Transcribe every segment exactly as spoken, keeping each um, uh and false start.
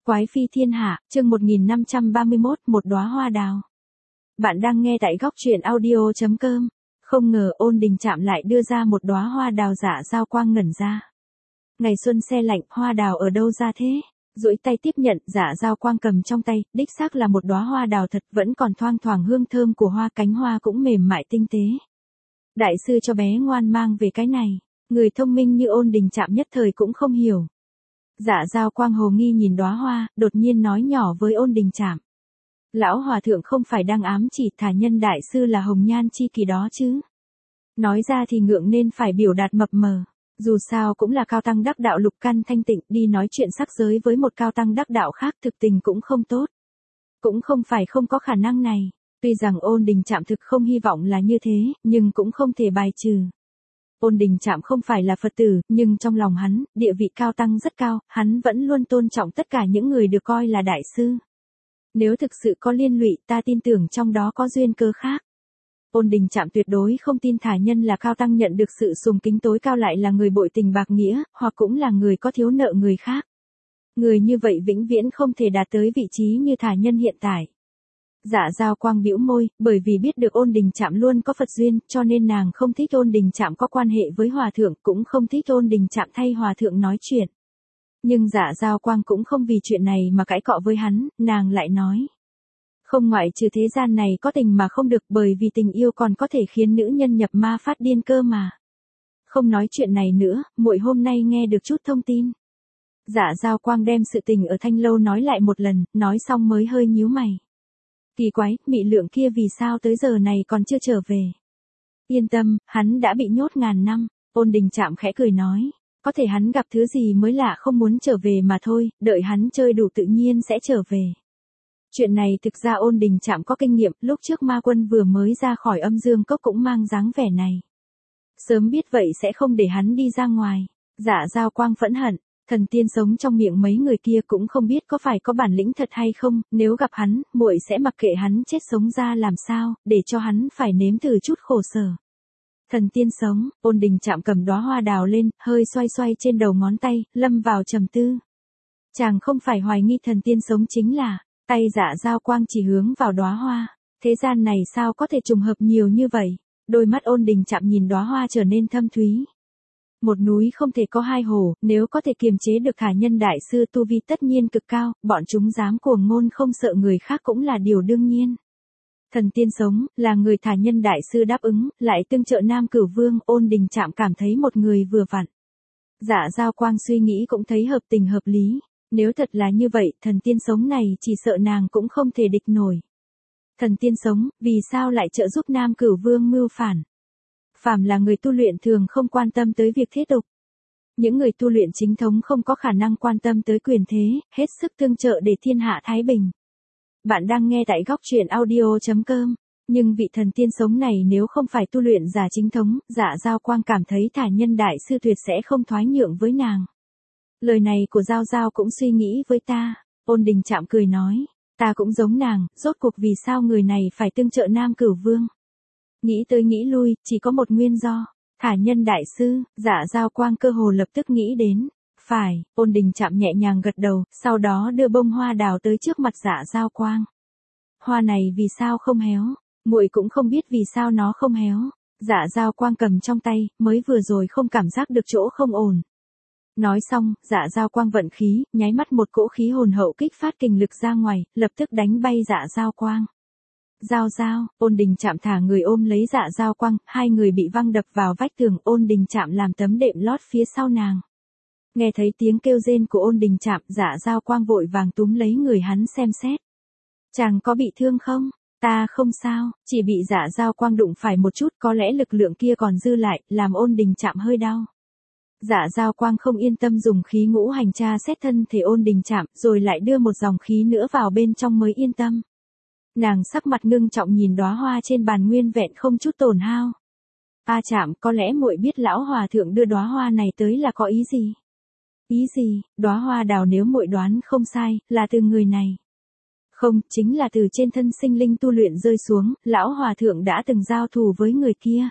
Quái phi thiên hạ, chương một nghìn năm trăm ba mươi mốt, một đóa hoa đào. Bạn đang nghe tại góc truyện audio chấm com. Không ngờ Ôn Đình Trạm lại đưa ra một đóa hoa đào Dạ Dao Quang ngẩn ra. Ngày xuân se lạnh, hoa đào ở đâu ra thế? Duỗi tay tiếp nhận, Dạ Dao Quang cầm trong tay, đích xác là một đóa hoa đào thật, vẫn còn thoang thoảng hương thơm của hoa, cánh hoa cũng mềm mại tinh tế. Đại sư cho bé ngoan mang về cái này, người thông minh như Ôn Đình Trạm nhất thời cũng không hiểu. Dạ Dao Quang hồ nghi nhìn đóa hoa, đột nhiên nói nhỏ với Ôn Đình Trạm. Lão hòa thượng không phải đang ám chỉ thả nhân đại sư là hồng nhan chi kỳ đó chứ? Nói ra thì ngượng nên phải biểu đạt mập mờ. Dù sao cũng là cao tăng đắc đạo lục căn thanh tịnh, đi nói chuyện sắc giới với một cao tăng đắc đạo khác thực tình cũng không tốt. Cũng không phải không có khả năng này. Tuy rằng Ôn Đình Trạm thực không hy vọng là như thế, nhưng cũng không thể bài trừ. Ôn Đình Trạm không phải là Phật tử, nhưng trong lòng hắn, địa vị cao tăng rất cao, hắn vẫn luôn tôn trọng tất cả những người được coi là đại sư. Nếu thực sự có liên lụy, ta tin tưởng trong đó có duyên cơ khác. Ôn Đình Trạm tuyệt đối không tin thả nhân là cao tăng nhận được sự sùng kính tối cao lại là người bội tình bạc nghĩa, hoặc cũng là người có thiếu nợ người khác. Người như vậy vĩnh viễn không thể đạt tới vị trí như thả nhân hiện tại. Dạ Dao Quang bĩu môi, bởi vì biết được Ôn Đình Trạm luôn có Phật duyên, cho nên nàng không thích Ôn Đình Trạm có quan hệ với hòa thượng, cũng không thích Ôn Đình Trạm thay hòa thượng nói chuyện. Nhưng Dạ Dao Quang cũng không vì chuyện này mà cãi cọ với hắn, nàng lại nói. Không ngoại trừ thế gian này có tình mà không được, bởi vì tình yêu còn có thể khiến nữ nhân nhập ma phát điên cơ mà. Không nói chuyện này nữa, muội hôm nay nghe được chút thông tin. Dạ Dao Quang đem sự tình ở Thanh Lâu nói lại một lần, nói xong mới hơi nhíu mày. Kỳ quái, mị lượng kia vì sao tới giờ này còn chưa trở về? Yên tâm, hắn đã bị nhốt ngàn năm. Ôn Đình Trạm khẽ cười nói. Có thể hắn gặp thứ gì mới lạ không muốn trở về mà thôi, đợi hắn chơi đủ tự nhiên sẽ trở về. Chuyện này thực ra Ôn Đình Trạm có kinh nghiệm, lúc trước ma quân vừa mới ra khỏi âm dương cốc cũng mang dáng vẻ này. Sớm biết vậy sẽ không để hắn đi ra ngoài. Dạ Dao Quang phẫn hận. Thần tiên sống trong miệng mấy người kia cũng không biết có phải có bản lĩnh thật hay không, nếu gặp hắn, muội sẽ mặc kệ hắn chết sống ra làm sao, để cho hắn phải nếm thử chút khổ sở. Thần tiên sống, Ôn Đình Trạm cầm đóa hoa đào lên, hơi xoay xoay trên đầu ngón tay, lâm vào trầm tư. Chàng không phải hoài nghi thần tiên sống chính là, tay Dạ Dao Quang chỉ hướng vào đóa hoa. Thế gian này sao có thể trùng hợp nhiều như vậy? Đôi mắt Ôn Đình Trạm nhìn đóa hoa trở nên thâm thúy. Một núi không thể có hai hồ, nếu có thể kiềm chế được thả nhân đại sư tu vi tất nhiên cực cao, bọn chúng dám cuồng ngôn không sợ người khác cũng là điều đương nhiên. Thần tiên sống, là người thả nhân đại sư đáp ứng, lại tương trợ Nam Cửu Vương, Ôn Đình Trạm cảm thấy một người vừa vặn. Dạ Dao Quang suy nghĩ cũng thấy hợp tình hợp lý, nếu thật là như vậy, thần tiên sống này chỉ sợ nàng cũng không thể địch nổi. Thần tiên sống, vì sao lại trợ giúp Nam Cửu Vương mưu phản? Phàm là người tu luyện thường không quan tâm tới việc thế tục. Những người tu luyện chính thống không có khả năng quan tâm tới quyền thế, hết sức tương trợ để thiên hạ thái bình. Bạn đang nghe tại góc truyện audio chấm com. Nhưng vị thần tiên sống này nếu không phải tu luyện giả chính thống, Dạ Dao Quang cảm thấy thả nhân đại sư tuyệt sẽ không thoái nhượng với nàng. Lời này của Giao Giao cũng suy nghĩ với ta. Ôn Đình Trạm cười nói. Ta cũng giống nàng, rốt cuộc vì sao người này phải tương trợ Nam Cửu Vương. Nghĩ tới nghĩ lui, chỉ có một nguyên do. Thả nhân đại sư, Dạ Dao Quang cơ hồ lập tức nghĩ đến. Phải, Ôn Đình Trạm nhẹ nhàng gật đầu, sau đó đưa bông hoa đào tới trước mặt Dạ Dao Quang. Hoa này vì sao không héo? Muội cũng không biết vì sao nó không héo. Dạ Dao Quang cầm trong tay, mới vừa rồi không cảm giác được chỗ không ổn. Nói xong, Dạ Dao Quang vận khí, nháy mắt một cỗ khí hồn hậu kích phát kình lực ra ngoài, lập tức đánh bay Dạ Dao Quang. Giao Giao, Ôn Đình Trạm thả người ôm lấy Dạ Dao Quang, hai người bị văng đập vào vách tường, Ôn Đình Trạm làm tấm đệm lót phía sau nàng. Nghe thấy tiếng kêu rên của Ôn Đình Trạm, Dạ Dao Quang vội vàng túm lấy người hắn xem xét. Chàng có bị thương không? Ta không sao, chỉ bị Dạ Dao Quang đụng phải một chút, có lẽ lực lượng kia còn dư lại, làm Ôn Đình Trạm hơi đau. Dạ Dao Quang không yên tâm dùng khí ngũ hành tra xét thân thể Ôn Đình Trạm, rồi lại đưa một dòng khí nữa vào bên trong mới yên tâm. Nàng sắc mặt ngưng trọng nhìn đóa hoa trên bàn nguyên vẹn không chút tổn hao. A Trạm, có lẽ muội biết lão hòa thượng đưa đóa hoa này tới là có ý gì? Ý gì? Đóa hoa đào nếu muội đoán không sai, là từ người này. Không, chính là từ trên thân sinh linh tu luyện rơi xuống, lão hòa thượng đã từng giao thủ với người kia.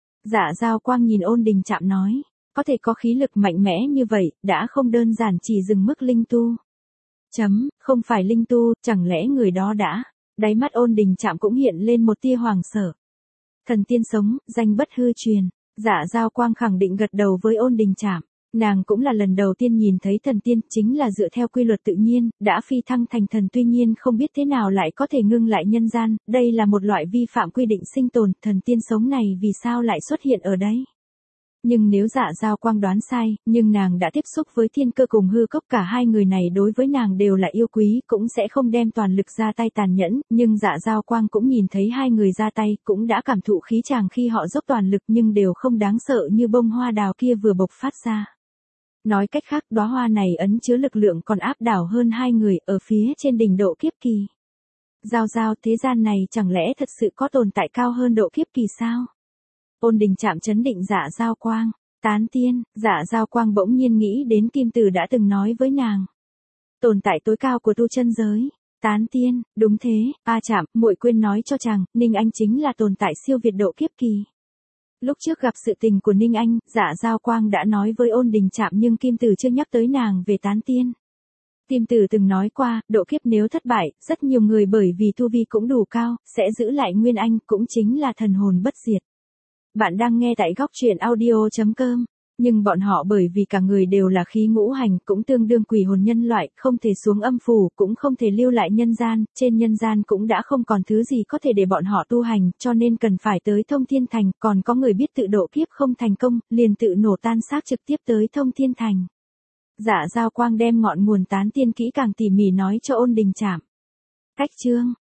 Dạ Dao Quang nhìn Ôn Đình Trạm nói, có thể có khí lực mạnh mẽ như vậy, đã không đơn giản chỉ dừng mức linh tu. Chấm, không phải linh tu, chẳng lẽ người đó đã. Đáy mắt Ôn Đình Trạm cũng hiện lên một tia hoàng sợ. Thần tiên sống, danh bất hư truyền. Dạ Giao Quang khẳng định gật đầu với Ôn Đình Trạm. Nàng cũng là lần đầu tiên nhìn thấy thần tiên, chính là dựa theo quy luật tự nhiên, đã phi thăng thành thần, tuy nhiên không biết thế nào lại có thể ngưng lại nhân gian, đây là một loại vi phạm quy định sinh tồn, thần tiên sống này vì sao lại xuất hiện ở đấy. Nhưng nếu Dạ Giao Quang đoán sai, nhưng nàng đã tiếp xúc với Thiên Cơ cùng Hư Cốc, cả hai người này đối với nàng đều là yêu quý, cũng sẽ không đem toàn lực ra tay tàn nhẫn, nhưng Dạ Giao Quang cũng nhìn thấy hai người ra tay, cũng đã cảm thụ khí chàng khi họ dốc toàn lực, nhưng đều không đáng sợ như bông hoa đào kia vừa bộc phát ra. Nói cách khác, đóa hoa này ẩn chứa lực lượng còn áp đảo hơn hai người ở phía trên đỉnh độ kiếp kỳ. Giao Giao, thế gian này chẳng lẽ thật sự có tồn tại cao hơn độ kiếp kỳ sao? Ôn Đình Trạm chấn định Dạ Giao Quang. Tán tiên, Dạ Giao Quang bỗng nhiên nghĩ đến Kim Tử đã từng nói với nàng. Tồn tại tối cao của tu chân giới. Tán tiên, đúng thế, A Trạm, muội quên nói cho chàng, Ninh Anh chính là tồn tại siêu việt độ kiếp kỳ. Lúc trước gặp sự tình của Ninh Anh, Dạ Giao Quang đã nói với Ôn Đình Trạm, nhưng Kim Tử chưa nhắc tới nàng về tán tiên. Kim Tử từng nói qua, độ kiếp nếu thất bại, rất nhiều người bởi vì tu vi cũng đủ cao, sẽ giữ lại Nguyên Anh, cũng chính là thần hồn bất diệt. Bạn đang nghe tại góc truyện audio chấm com. Nhưng bọn họ bởi vì cả người đều là khí ngũ hành, cũng tương đương quỷ hồn nhân loại, không thể xuống âm phủ, cũng không thể lưu lại nhân gian, trên nhân gian cũng đã không còn thứ gì có thể để bọn họ tu hành, cho nên cần phải tới Thông Thiên Thành, còn có người biết tự độ kiếp không thành công, liền tự nổ tan xác trực tiếp tới Thông Thiên Thành. Dạ Giao Quang đem ngọn nguồn tán tiên kỹ càng tỉ mỉ nói cho Ôn Đình Trạm. Cách chương,